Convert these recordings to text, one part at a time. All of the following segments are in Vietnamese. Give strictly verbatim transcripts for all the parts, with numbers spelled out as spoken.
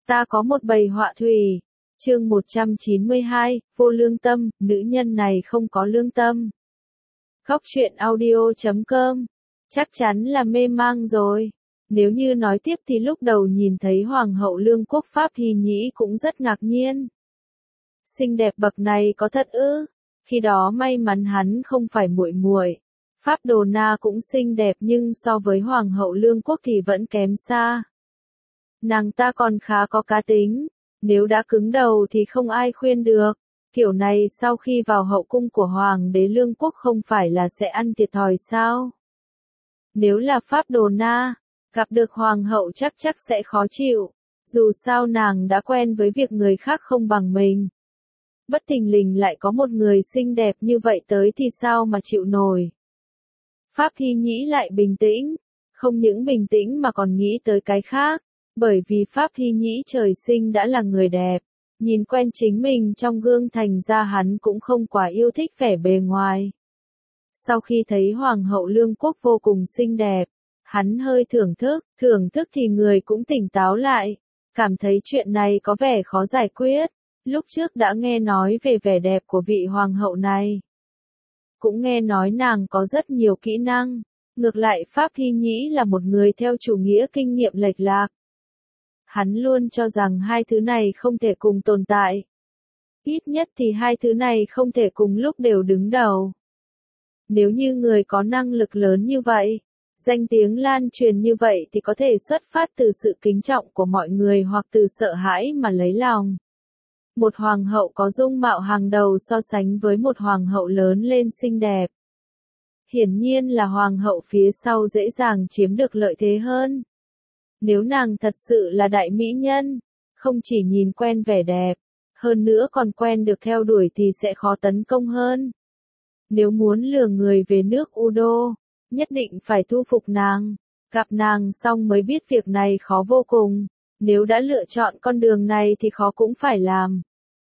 Ta có một bầy họa thủy. Chương một trăm chín mươi hai, vô lương tâm, nữ nhân này không có lương tâm. Góc truyện audio chấm com. Chắc chắn là mê mang rồi. Nếu như nói tiếp thì lúc đầu nhìn thấy Hoàng hậu Lương quốc Pháp Hy Nhĩ cũng rất ngạc nhiên. Xinh đẹp bậc này có thật ư? Khi đó may mắn hắn không phải muội muội. Pháp Đồ Na cũng xinh đẹp nhưng so với Hoàng hậu Lương quốc thì vẫn kém xa. Nàng ta còn khá có cá tính, nếu đã cứng đầu thì không ai khuyên được. Kiểu này sau khi vào hậu cung của Hoàng đế Lương quốc không phải là sẽ ăn thiệt thòi sao? Nếu là Pháp Đồ Na, gặp được Hoàng hậu chắc chắc sẽ khó chịu, dù sao nàng đã quen với việc người khác không bằng mình. Bất thình lình lại có một người xinh đẹp như vậy tới thì sao mà chịu nổi. Pháp Hy Nhĩ lại bình tĩnh, không những bình tĩnh mà còn nghĩ tới cái khác, bởi vì Pháp Hy Nhĩ trời sinh đã là người đẹp, nhìn quen chính mình trong gương thành ra hắn cũng không quá yêu thích vẻ bề ngoài. Sau khi thấy Hoàng hậu Lương quốc vô cùng xinh đẹp, hắn hơi thưởng thức, thưởng thức thì người cũng tỉnh táo lại, cảm thấy chuyện này có vẻ khó giải quyết. Lúc trước đã nghe nói về vẻ đẹp của vị hoàng hậu này. Cũng nghe nói nàng có rất nhiều kỹ năng, ngược lại Pháp Hy Nhĩ là một người theo chủ nghĩa kinh nghiệm lệch lạc. Hắn luôn cho rằng hai thứ này không thể cùng tồn tại. Ít nhất thì hai thứ này không thể cùng lúc đều đứng đầu. Nếu như người có năng lực lớn như vậy, danh tiếng lan truyền như vậy thì có thể xuất phát từ sự kính trọng của mọi người hoặc từ sợ hãi mà lấy lòng. Một hoàng hậu có dung mạo hàng đầu so sánh với một hoàng hậu lớn lên xinh đẹp. Hiển nhiên là hoàng hậu phía sau dễ dàng chiếm được lợi thế hơn. Nếu nàng thật sự là đại mỹ nhân, không chỉ nhìn quen vẻ đẹp, hơn nữa còn quen được theo đuổi thì sẽ khó tấn công hơn. Nếu muốn lừa người về nước Udo, nhất định phải thu phục nàng, gặp nàng xong mới biết việc này khó vô cùng, nếu đã lựa chọn con đường này thì khó cũng phải làm.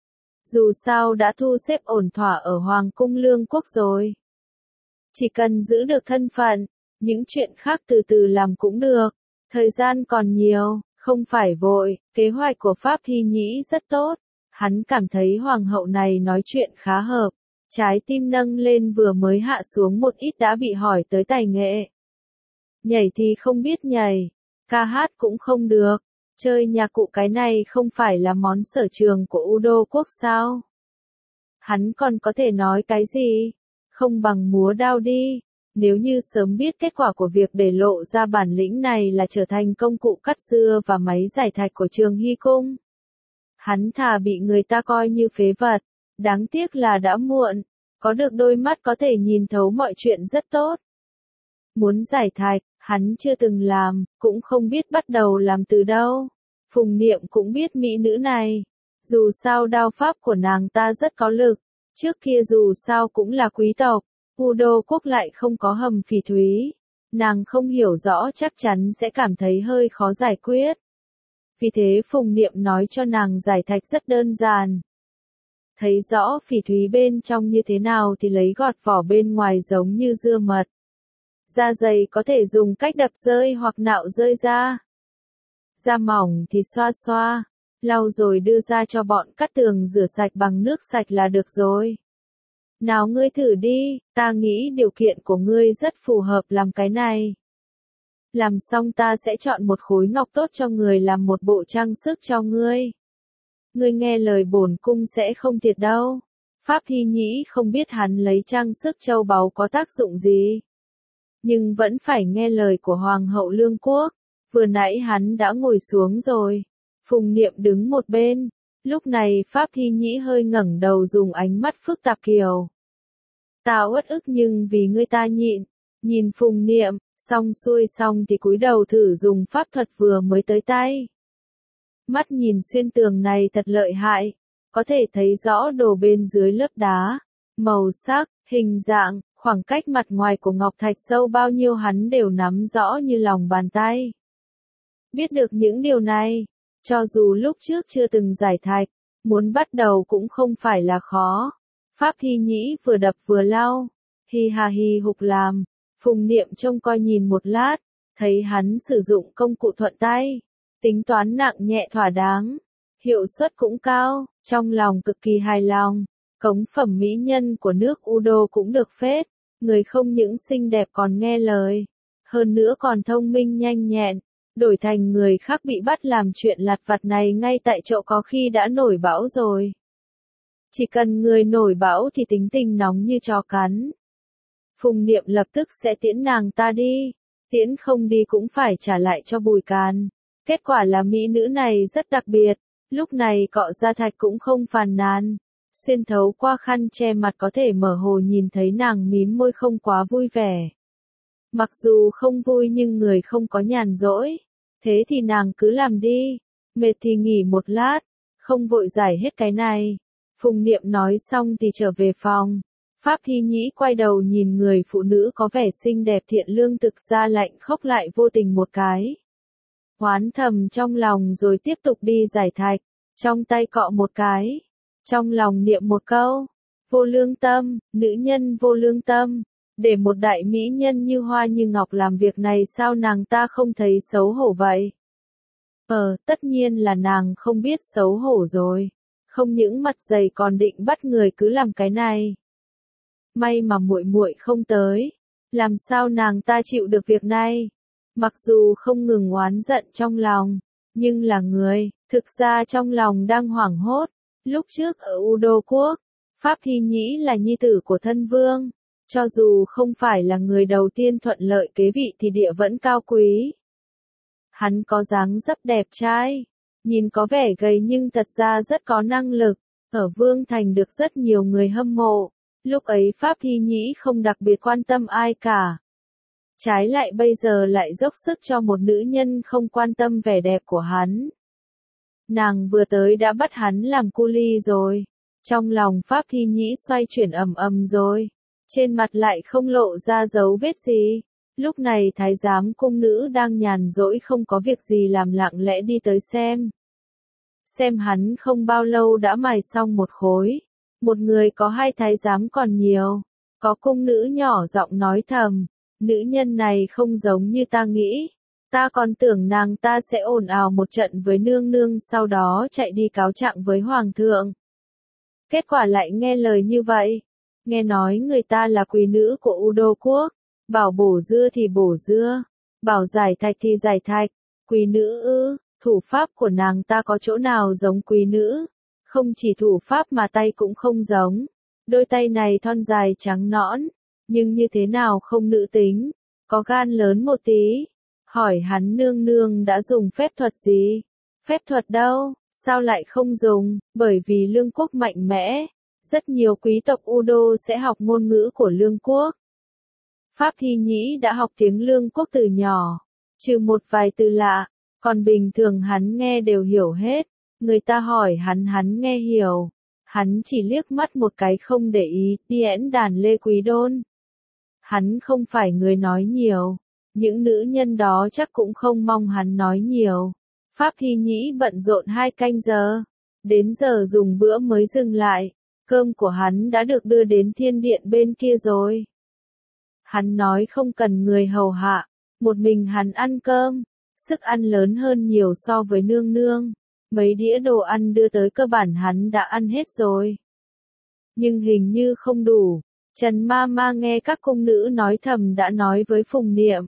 Dù sao đã thu xếp ổn thỏa ở Hoàng cung Lương quốc rồi. Chỉ cần giữ được thân phận, những chuyện khác từ từ làm cũng được, thời gian còn nhiều, không phải vội. Kế hoạch của Pháp Hy Nhĩ rất tốt, hắn cảm thấy hoàng hậu này nói chuyện khá hợp, trái tim nâng lên vừa mới hạ xuống một ít đã bị hỏi tới tài nghệ. Nhảy thì không biết nhảy, ca hát cũng không được. Chơi nhà cụ cái này không phải là món sở trường của Udo quốc sao? Hắn còn có thể nói cái gì? Không bằng múa đao đi. Nếu như sớm biết kết quả của việc để lộ ra bản lĩnh này là trở thành công cụ cắt dưa và máy giải thạch của Trường Hy cung. Hắn thà bị người ta coi như phế vật. Đáng tiếc là đã muộn. Có được đôi mắt có thể nhìn thấu mọi chuyện rất tốt. Muốn giải thạch, hắn chưa từng làm, cũng không biết bắt đầu làm từ đâu. Phùng Niệm cũng biết mỹ nữ này. Dù sao đao pháp của nàng ta rất có lực. Trước kia dù sao cũng là quý tộc. Udo quốc lại không có hầm phỉ thúy. Nàng không hiểu rõ chắc chắn sẽ cảm thấy hơi khó giải quyết. Vì thế Phùng Niệm nói cho nàng giải thạch rất đơn giản. Thấy rõ phỉ thúy bên trong như thế nào thì lấy gọt vỏ bên ngoài giống như dưa mật. Da dày có thể dùng cách đập rơi hoặc nạo rơi ra. Da mỏng thì xoa xoa, lau rồi đưa ra cho bọn cắt tường rửa sạch bằng nước sạch là được rồi. Nào ngươi thử đi, ta nghĩ điều kiện của ngươi rất phù hợp làm cái này. Làm xong ta sẽ chọn một khối ngọc tốt cho người làm một bộ trang sức cho ngươi. Ngươi nghe lời bổn cung sẽ không thiệt đâu. Pháp Hy Nhĩ không biết hắn lấy trang sức châu báu có tác dụng gì. Nhưng vẫn phải nghe lời của Hoàng hậu Lương quốc. Vừa nãy hắn đã ngồi xuống rồi. Phùng Niệm đứng một bên. Lúc này Pháp Hy Nhĩ hơi ngẩng đầu dùng ánh mắt phức tạp kiều. Ta uất ức nhưng vì ngươi ta nhịn. Nhìn Phùng Niệm, xong xuôi xong thì cúi đầu thử dùng pháp thuật vừa mới tới tay. Mắt nhìn xuyên tường này thật lợi hại. Có thể thấy rõ đồ bên dưới lớp đá. Màu sắc, hình dạng, khoảng cách mặt ngoài của ngọc thạch sâu bao nhiêu hắn đều nắm rõ như lòng bàn tay. Biết được những điều này, cho dù lúc trước chưa từng giải thạch, muốn bắt đầu cũng không phải là khó. Pháp Hy Nhĩ vừa đập vừa lau, hi hà hi hục làm, Phùng Niệm trông coi nhìn một lát, thấy hắn sử dụng công cụ thuận tay, tính toán nặng nhẹ thỏa đáng, hiệu suất cũng cao, trong lòng cực kỳ hài lòng. Cống phẩm mỹ nhân của nước Udo cũng được phết, người không những xinh đẹp còn nghe lời, hơn nữa còn thông minh nhanh nhẹn, đổi thành người khác bị bắt làm chuyện lặt vặt này ngay tại chỗ có khi đã nổi bão rồi. Chỉ cần người nổi bão thì tính tình nóng như chó cắn. Phùng Niệm lập tức sẽ tiễn nàng ta đi, tiễn không đi cũng phải trả lại cho Bùi Càn. Kết quả là mỹ nữ này rất đặc biệt, lúc này Cọ Gia Thạch cũng không phàn nàn. Xuyên thấu qua khăn che mặt có thể mở hồ nhìn thấy nàng mím môi không quá vui vẻ. Mặc dù không vui nhưng người không có nhàn rỗi. Thế thì nàng cứ làm đi, mệt thì nghỉ một lát, không vội giải hết cái này. Phùng Niệm nói xong thì trở về phòng. Pháp Hy Nhĩ quay đầu nhìn người phụ nữ có vẻ xinh đẹp thiện lương thực ra lạnh khóc lại vô tình một cái. Hoán thầm trong lòng rồi tiếp tục đi giải thạch, trong tay cọ một cái. Trong lòng niệm một câu, vô lương tâm, nữ nhân vô lương tâm, để một đại mỹ nhân như hoa như ngọc làm việc này sao nàng ta không thấy xấu hổ vậy? Ờ, tất nhiên là nàng không biết xấu hổ rồi, không những mặt dày còn định bắt người cứ làm cái này. May mà muội muội không tới, làm sao nàng ta chịu được việc này? Mặc dù không ngừng oán giận trong lòng, nhưng là người, thực ra trong lòng đang hoảng hốt. Lúc trước ở Udo quốc, Pháp Hy Nhĩ là nhi tử của thân vương, cho dù không phải là người đầu tiên thuận lợi kế vị thì địa vẫn cao quý. Hắn có dáng dấp đẹp trai, nhìn có vẻ gầy nhưng thật ra rất có năng lực, ở Vương Thành được rất nhiều người hâm mộ. Lúc ấy Pháp Hy Nhĩ không đặc biệt quan tâm ai cả. Trái lại bây giờ lại dốc sức cho một nữ nhân không quan tâm vẻ đẹp của hắn. Nàng vừa tới đã bắt hắn làm cu li rồi. Trong lòng Pháp Hy Nhĩ xoay chuyển ầm ầm rồi. Trên mặt lại không lộ ra dấu vết gì. Lúc này thái giám cung nữ đang nhàn rỗi không có việc gì làm lặng lẽ đi tới xem. Xem hắn không bao lâu đã mài xong một khối. Một người có hai thái giám còn nhiều. Có cung nữ nhỏ giọng nói thầm. Nữ nhân này không giống như ta nghĩ. Ta còn tưởng nàng ta sẽ ồn ào một trận với nương nương sau đó chạy đi cáo trạng với hoàng thượng. Kết quả lại nghe lời như vậy. Nghe nói người ta là quý nữ của Udo quốc. Bảo bổ dưa thì bổ dưa. Bảo giải thạch thì giải thạch. Quý nữ ư, thủ pháp của nàng ta có chỗ nào giống quý nữ? Không chỉ thủ pháp mà tay cũng không giống. Đôi tay này thon dài trắng nõn. Nhưng như thế nào không nữ tính. Có gan lớn một tí. Hỏi hắn nương nương đã dùng phép thuật gì? Phép thuật đâu? Sao lại không dùng? Bởi vì lương quốc mạnh mẽ. Rất nhiều quý tộc Udo sẽ học ngôn ngữ của lương quốc. Pháp Hy Nhĩ đã học tiếng lương quốc từ nhỏ. Trừ một vài từ lạ. Còn bình thường hắn nghe đều hiểu hết. Người ta hỏi hắn hắn nghe hiểu. Hắn chỉ liếc mắt một cái không để ý. Điễn đàn Lê Quý Đôn. Hắn không phải người nói nhiều. Những nữ nhân đó chắc cũng không mong hắn nói nhiều. Pháp Hy Nhĩ bận rộn hai canh giờ. Đến giờ dùng bữa mới dừng lại. Cơm của hắn đã được đưa đến thiên điện bên kia rồi. Hắn nói không cần người hầu hạ. Một mình hắn ăn cơm. Sức ăn lớn hơn nhiều so với nương nương. Mấy đĩa đồ ăn đưa tới cơ bản hắn đã ăn hết rồi. Nhưng hình như không đủ. Trần Ma Ma nghe các cung nữ nói thầm đã nói với Phùng Niệm.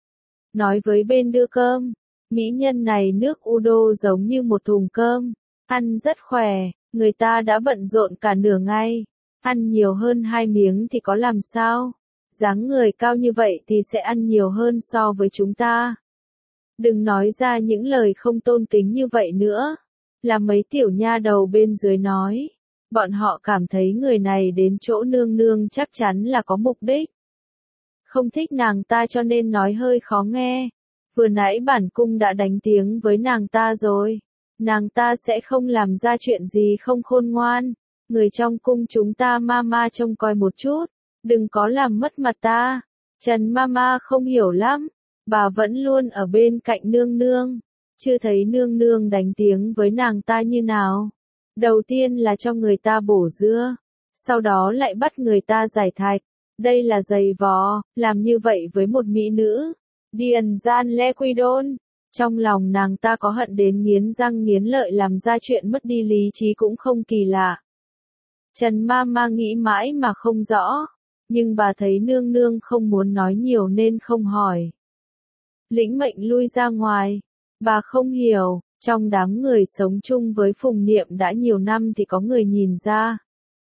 Nói với bên đưa cơm. Mỹ nhân này nước Udo giống như một thùng cơm. Ăn rất khỏe. Người ta đã bận rộn cả nửa ngày. Ăn nhiều hơn hai miếng thì có làm sao? Dáng người cao như vậy thì sẽ ăn nhiều hơn so với chúng ta. Đừng nói ra những lời không tôn kính như vậy nữa. Là mấy tiểu nha đầu bên dưới nói. Bọn họ cảm thấy người này đến chỗ nương nương chắc chắn là có mục đích. Không thích nàng ta cho nên nói hơi khó nghe. Vừa nãy bản cung đã đánh tiếng với nàng ta rồi. Nàng ta sẽ không làm ra chuyện gì không khôn ngoan. Người trong cung chúng ta ma ma trông coi một chút. Đừng có làm mất mặt ta. Trần ma ma không hiểu lắm. Bà vẫn luôn ở bên cạnh nương nương. Chưa thấy nương nương đánh tiếng với nàng ta như nào. Đầu tiên là cho người ta bổ dưa. Sau đó lại bắt người ta giải thạch. Đây là giày vò. Làm như vậy với một mỹ nữ. Điền gian Lê Quy Đôn. Trong lòng nàng ta có hận đến nghiến răng nghiến lợi, làm ra chuyện mất đi lý trí cũng không kỳ lạ. Trần ma ma nghĩ mãi mà không rõ, nhưng bà thấy nương nương không muốn nói nhiều nên không hỏi. Lĩnh mệnh lui ra ngoài, bà không hiểu, trong đám người sống chung với Phùng Niệm đã nhiều năm thì có người nhìn ra.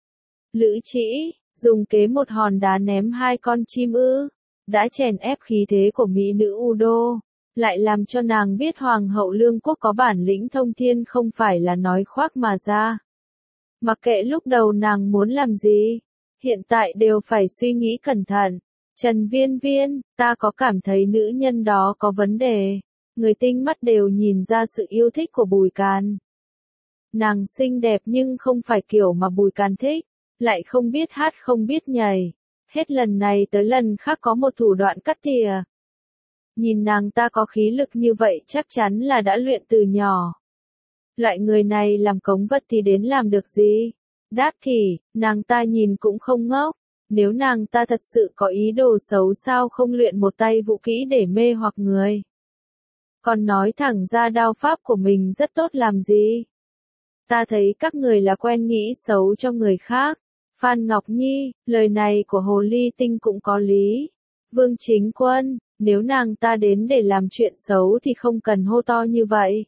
Lữ Trĩ, dùng kế một hòn đá ném hai con chim ư, đã chèn ép khí thế của mỹ nữ U Đô, lại làm cho nàng biết Hoàng hậu Lương Quốc có bản lĩnh thông thiên không phải là nói khoác mà ra. Mặc kệ lúc đầu nàng muốn làm gì, hiện tại đều phải suy nghĩ cẩn thận. Trần Viên Viên, ta có cảm thấy nữ nhân đó có vấn đề. Người tinh mắt đều nhìn ra sự yêu thích của Bùi Càn. Nàng xinh đẹp nhưng không phải kiểu mà Bùi Càn thích, lại không biết hát không biết nhảy. Hết lần này tới lần khác có một thủ đoạn cắt tỉa. Nhìn nàng ta có khí lực như vậy chắc chắn là đã luyện từ nhỏ. Loại người này làm cống vật thì đến làm được gì? Đáp thì, nàng ta nhìn cũng không ngốc. Nếu nàng ta thật sự có ý đồ xấu sao không luyện một tay vũ kỹ để mê hoặc người? Còn nói thẳng ra đao pháp của mình rất tốt làm gì? Ta thấy các người là quen nghĩ xấu cho người khác. Phan Ngọc Nhi, lời này của Hồ Ly Tinh cũng có lý. Vương Chính Quân, nếu nàng ta đến để làm chuyện xấu thì không cần hô to như vậy.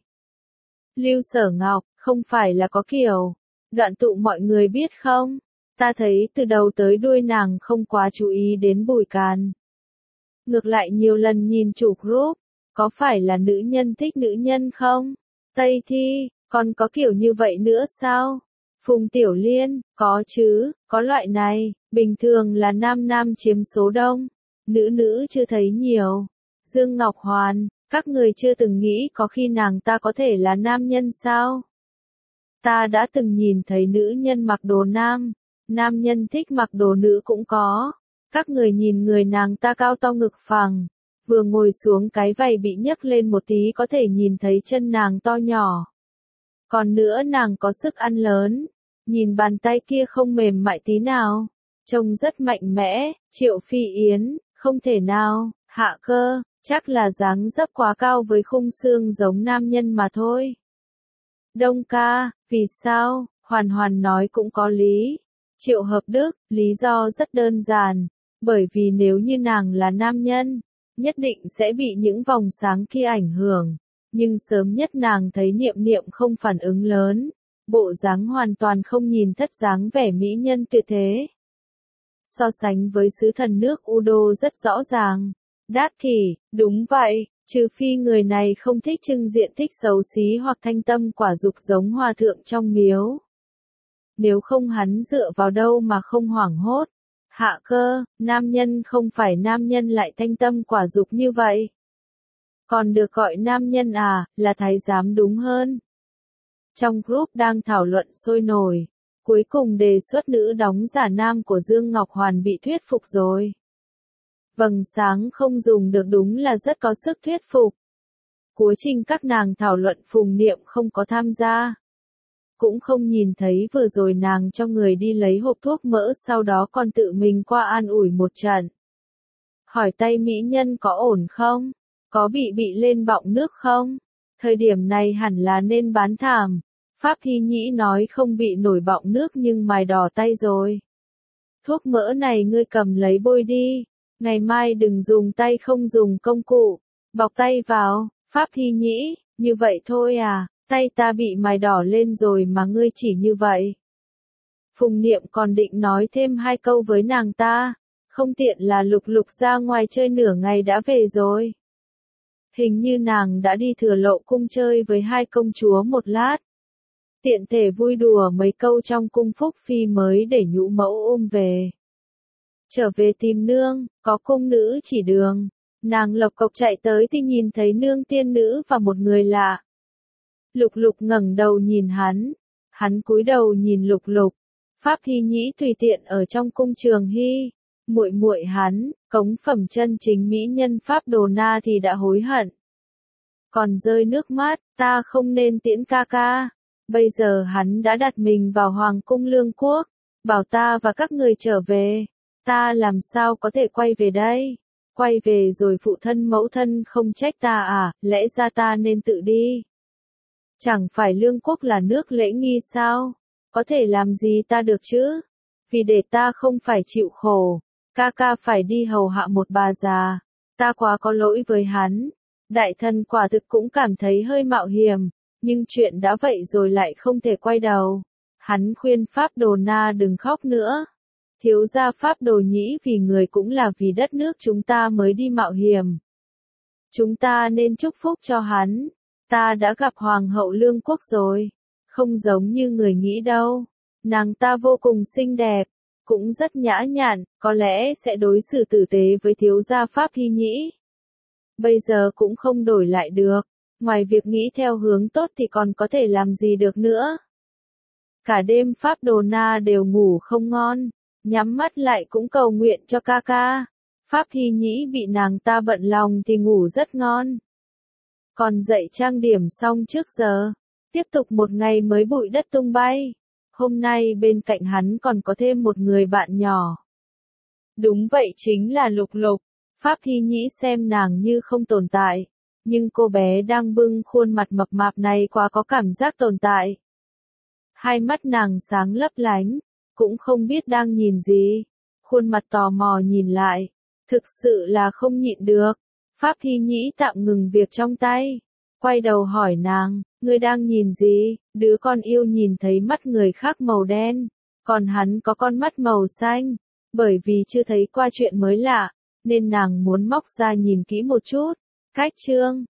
Lưu Sở Ngọc, không phải là có kiểu. Đoạn tụ mọi người biết không? Ta thấy từ đầu tới đuôi nàng không quá chú ý đến Bùi Càn. Ngược lại nhiều lần nhìn chủ group, có phải là nữ nhân thích nữ nhân không? Tây Thi, còn có kiểu như vậy nữa sao? Phùng Tiểu Liên, có chứ, có loại này, bình thường là nam nam chiếm số đông, nữ nữ chưa thấy nhiều. Dương Ngọc Hoàn, các người chưa từng nghĩ có khi nàng ta có thể là nam nhân sao? Ta đã từng nhìn thấy nữ nhân mặc đồ nam, nam nhân thích mặc đồ nữ cũng có. Các người nhìn người nàng ta cao to ngực phẳng, vừa ngồi xuống cái vầy bị nhấc lên một tí có thể nhìn thấy chân nàng to nhỏ. Còn nữa nàng có sức ăn lớn, nhìn bàn tay kia không mềm mại tí nào, trông rất mạnh mẽ. Triệu Phi Yến, không thể nào. Hạ Cơ, chắc là dáng dấp quá cao với khung xương giống nam nhân mà thôi. Đông Ca, vì sao? Hoàn Hoàn nói cũng có lý. Triệu Hợp Đức, lý do rất đơn giản, bởi vì nếu như nàng là nam nhân, nhất định sẽ bị những vòng sáng kia ảnh hưởng, nhưng sớm nhất nàng thấy Niệm Niệm không phản ứng lớn, bộ dáng hoàn toàn không nhìn thất dáng vẻ mỹ nhân tuyệt thế. So sánh với sứ thần nước Udo rất rõ ràng. Đáp thì, đúng vậy, trừ phi người này không thích trưng diện thích xấu xí hoặc thanh tâm quả dục giống hòa thượng trong miếu. Nếu không hắn dựa vào đâu mà không hoảng hốt. Hạ Cơ, nam nhân không phải nam nhân lại thanh tâm quả dục như vậy. Còn được gọi nam nhân à, là thái giám đúng hơn. Trong group đang thảo luận sôi nổi, cuối cùng đề xuất nữ đóng giả nam của Dương Ngọc Hoàn bị thuyết phục rồi. Vầng sáng không dùng được đúng là rất có sức thuyết phục. Cuối trình các nàng thảo luận Phùng Niệm không có tham gia. Cũng không nhìn thấy vừa rồi nàng cho người đi lấy hộp thuốc mỡ sau đó còn tự mình qua an ủi một trận. Hỏi tay mỹ nhân có ổn không? Có bị bị lên bọng nước không? Thời điểm này hẳn là nên bán thảm. Pháp Hy Nhĩ nói không bị nổi bọng nước nhưng mài đỏ tay rồi. Thuốc mỡ này ngươi cầm lấy bôi đi. Ngày mai đừng dùng tay không dùng công cụ. Bọc tay vào. Pháp Hy Nhĩ, như vậy thôi à? Tay ta bị mài đỏ lên rồi mà ngươi chỉ như vậy. Phùng Niệm còn định nói thêm hai câu với nàng ta. Không tiện là Lục Lục ra ngoài chơi nửa ngày đã về rồi. Hình như nàng đã đi Thừa Lộ cung chơi với hai công chúa một lát. Tiện thể vui đùa mấy câu trong cung Phúc Phi mới để nhũ mẫu ôm về. Trở về tìm nương, có cung nữ chỉ đường. Nàng lộc cộc chạy tới thì nhìn thấy nương tiên nữ và một người lạ. Lục Lục ngẩng đầu nhìn hắn. Hắn cúi đầu nhìn Lục Lục. Pháp Hy Nhĩ tùy tiện ở trong cung Trường Hy. Muội muội hắn, cống phẩm chân chính mỹ nhân Pháp Đồ Na thì đã hối hận. Còn rơi nước mắt, ta không nên tiễn ca ca. Bây giờ hắn đã đặt mình vào Hoàng cung Lương Quốc. Bảo ta và các người trở về. Ta làm sao có thể quay về đây? quay về rồi phụ thân mẫu thân không trách ta à, lẽ ra ta nên tự đi. Chẳng phải lương quốc là nước lễ nghi sao? Có thể làm gì ta được chứ? Vì để ta không phải chịu khổ, ca ca phải đi hầu hạ một bà già, ta quá có lỗi với hắn. Đại thần quả thực cũng cảm thấy hơi mạo hiểm, nhưng chuyện đã vậy rồi lại không thể quay đầu. Hắn khuyên Pháp Đồ Na đừng khóc nữa. Thiếu gia Pháp Đồ Nhĩ vì người cũng là vì đất nước chúng ta mới đi mạo hiểm. Chúng ta nên chúc phúc cho hắn. Ta đã gặp Hoàng hậu Lương quốc rồi. Không giống như người nghĩ đâu. Nàng ta vô cùng xinh đẹp, cũng rất nhã nhặn, có lẽ sẽ đối xử tử tế với thiếu gia Pháp Hy Nhĩ. Bây giờ cũng không đổi lại được. Ngoài việc nghĩ theo hướng tốt thì còn có thể làm gì được nữa. Cả đêm Pháp Đồ Na đều ngủ không ngon, nhắm mắt lại cũng cầu nguyện cho ca ca. Pháp Hy Nhĩ bị nàng ta bận lòng thì ngủ rất ngon. Còn dậy trang điểm xong trước giờ, tiếp tục một ngày mới bụi đất tung bay. Hôm nay bên cạnh hắn còn có thêm một người bạn nhỏ. Đúng vậy, chính là Lục Lục. Pháp Hy Nhĩ xem nàng như không tồn tại, nhưng cô bé đang bưng khuôn mặt mập mạp này quá có cảm giác tồn tại. Hai mắt nàng sáng lấp lánh, cũng không biết đang nhìn gì. Khuôn mặt tò mò nhìn lại, thực sự là không nhịn được. Pháp Hy Nhĩ tạm ngừng việc trong tay, quay đầu hỏi nàng, ngươi đang nhìn gì? Đứa con yêu nhìn thấy mắt người khác màu đen, còn hắn có con mắt màu xanh. Bởi vì chưa thấy qua chuyện mới lạ, nên nàng muốn móc ra nhìn kỹ một chút. Cách chương